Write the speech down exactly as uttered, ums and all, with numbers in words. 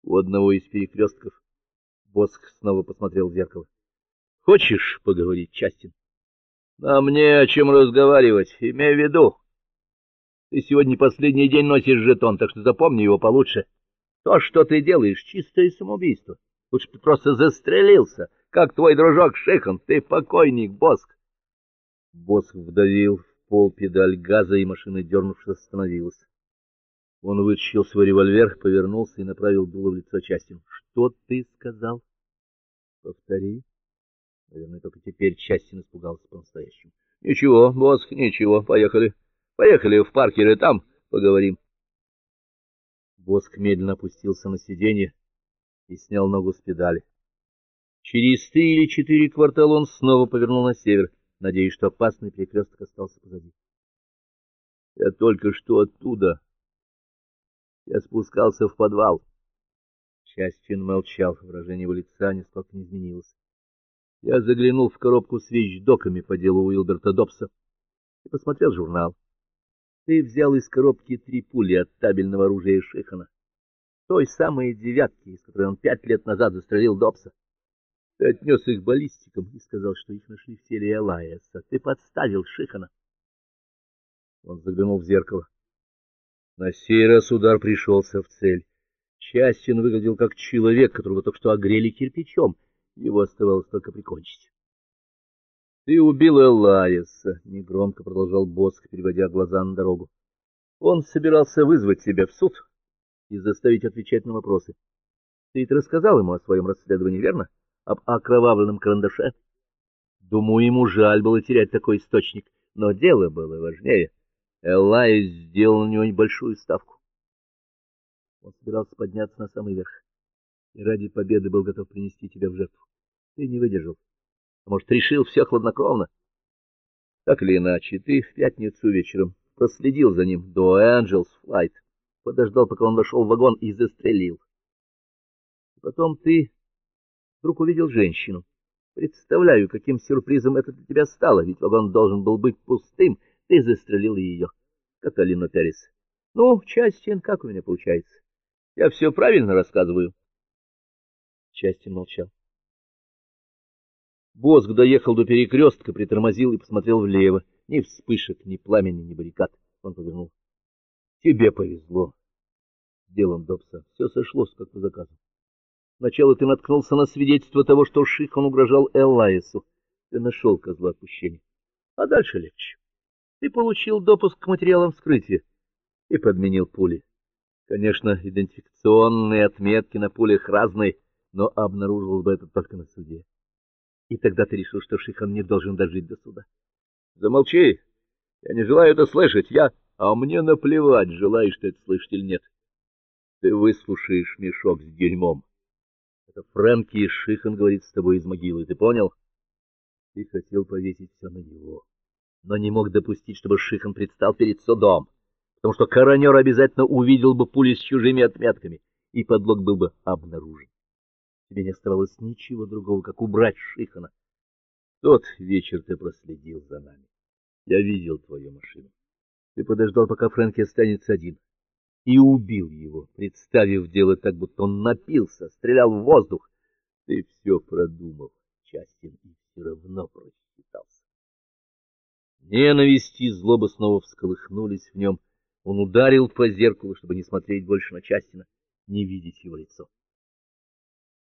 У одного из перекрестков Босх снова посмотрел в зеркало. — Хочешь поговорить, Частин? — Нам не о чем разговаривать. Имей в виду, ты сегодня последний день носишь жетон, так что запомни его получше. То, что ты делаешь, чистое самоубийство. Лучше бы ты просто застрелился, как твой дружок Шихан. Ты покойник, Босх. Босх вдавил в пол педаль газа, и машина, дернувшись, остановилась. Он вытащил свой револьвер, повернулся и направил дуло в лицо Частину. — Что ты сказал? — Повтори. Наверное, только теперь Частин испугался по-настоящему. — Ничего, Босх, ничего. Поехали. Поехали в Паркер, и там поговорим. Босх медленно опустился на сиденье и снял ногу с педали. Через три или четыре квартала он снова повернул на север, надеясь, что опасный перекресток остался позади. — Я только что оттуда. Я спускался в подвал. Частин молчал, выражение его лица нисколько не изменилось. Я заглянул в коробку с вещдоками по делу Уилберта Добса и посмотрел журнал. Ты взял из коробки три пули от табельного оружия Шихана, той самой девятки, из которой он пять лет назад застрелил Добса. Ты отнес их баллистикам и сказал, что их нашли в теле Элайаса. Ты подставил Шихана. Он заглянул в зеркало. На сей раз удар пришелся в цель. Частин выглядел как человек, которого только что огрели кирпичом. Его оставалось только прикончить. — Ты убил Элайаса, — негромко продолжал Босх, переводя глаза на дорогу. — Он собирался вызвать тебя в суд и заставить отвечать на вопросы. Ты ведь рассказал ему о своем расследовании, верно? Об окровавленном карандаше. Думаю, ему жаль было терять такой источник, но дело было важнее. Элайас сделал на него небольшую ставку. Он собирался подняться на самый верх и ради победы был готов принести тебя в жертву. Ты не выдержал. А может, решил все хладнокровно? Так или иначе, ты в пятницу вечером проследил за ним до Angels Flight, подождал, пока он вошел в вагон, и застрелил. Потом ты вдруг увидел женщину. Представляю, каким сюрпризом это для тебя стало, ведь вагон должен был быть пустым. Ты застрелил ее, Каталину Перес. Ну, Частин, как у меня получается? Я все правильно рассказываю? Частин молчал. Босх доехал до перекрестка, притормозил и посмотрел влево. Ни вспышек, ни пламени, ни баррикад. Он повернул. — Тебе повезло. С делом Добса все сошлось, как по заказу. Сначала ты наткнулся на свидетельство того, что Шихан угрожал Элайасу. Ты нашел козла отпущения. А дальше легче. Ты получил допуск к материалам вскрытия и подменил пули. Конечно, идентификационные отметки на пулях разные, но обнаружил бы это только на суде. И тогда ты решил, что Шихан не должен дожить до суда. Замолчи. Я не желаю это слышать. Я... А мне наплевать, желаешь ты это слышать или нет. Ты выслушаешь мешок с дерьмом. Это Фрэнки и Шихан говорит с тобой из могилы, ты понял? Ты хотел повесить все на него, но не мог допустить, чтобы Шихан предстал перед судом, потому что коронер обязательно увидел бы пули с чужими отметками, и подлог был бы обнаружен. Тебе не оставалось ничего другого, как убрать Шихана. Тот вечер ты проследил за нами. Я видел твою машину. Ты подождал, пока Фрэнки останется один, и убил его, представив дело так, будто он напился, стрелял в воздух. Ты все продумал, Частин, и все равно просчитался. Ненависть и злоба снова всколыхнулись в нем. Он ударил по зеркалу, чтобы не смотреть больше на Частина, не видеть его лицо.